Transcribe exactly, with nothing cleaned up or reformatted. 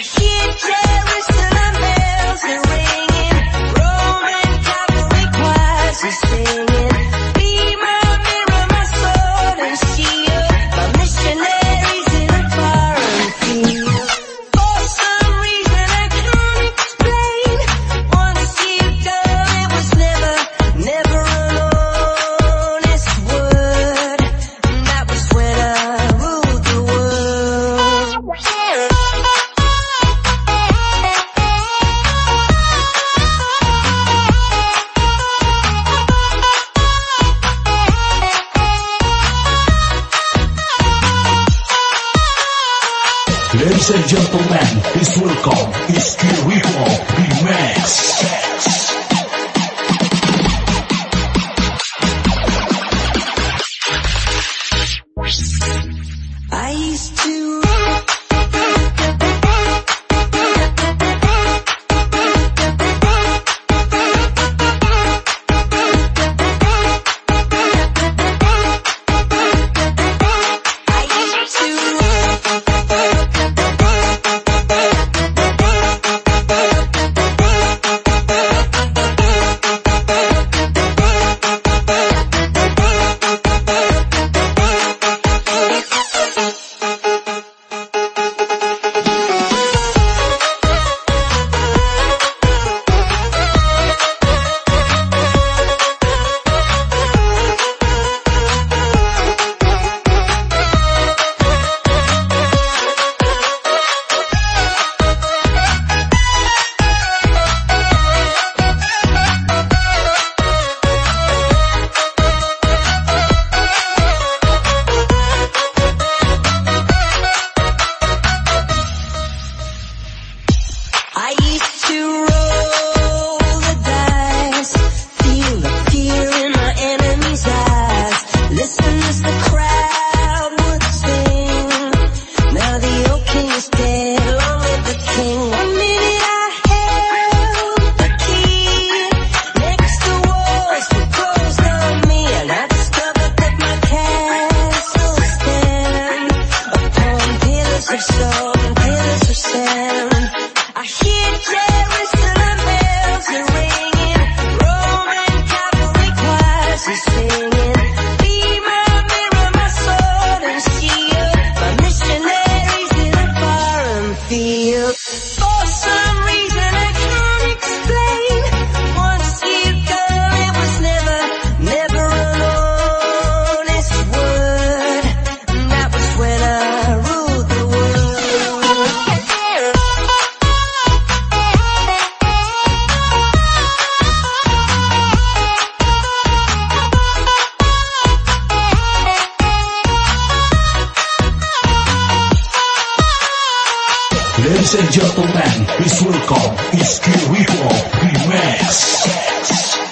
hear Jerusalem bells are ringing, Roman cavalry choirs are singing. Be my mirror, my sword and shield, my missionaries in a foreign field. For some reason I can't explain, once you go it was never, never an honest word. And that was when I ruled the world. Ladies and gentlemen, please welcome Iski Rico Remix. I used to I used to roll the dice, feel the fear in my enemy's eyes, listen as the crowd would sing. Now the old king is dead, long live the king. One minute I held the key, next the walls were closed on me, and I discovered that my castle stand upon pillars of stone and pillars of sand. I hear Jerusalem bells are ringing, Roman cavalry choirs are singing. Be my mirror, my sword and shield, my missionaries in a foreign field. For some reason I can't explain, once you go it was never, never an honest word. And that was when I ruled the world. Ladies and gentlemen, please welcome Iski Rico Remix.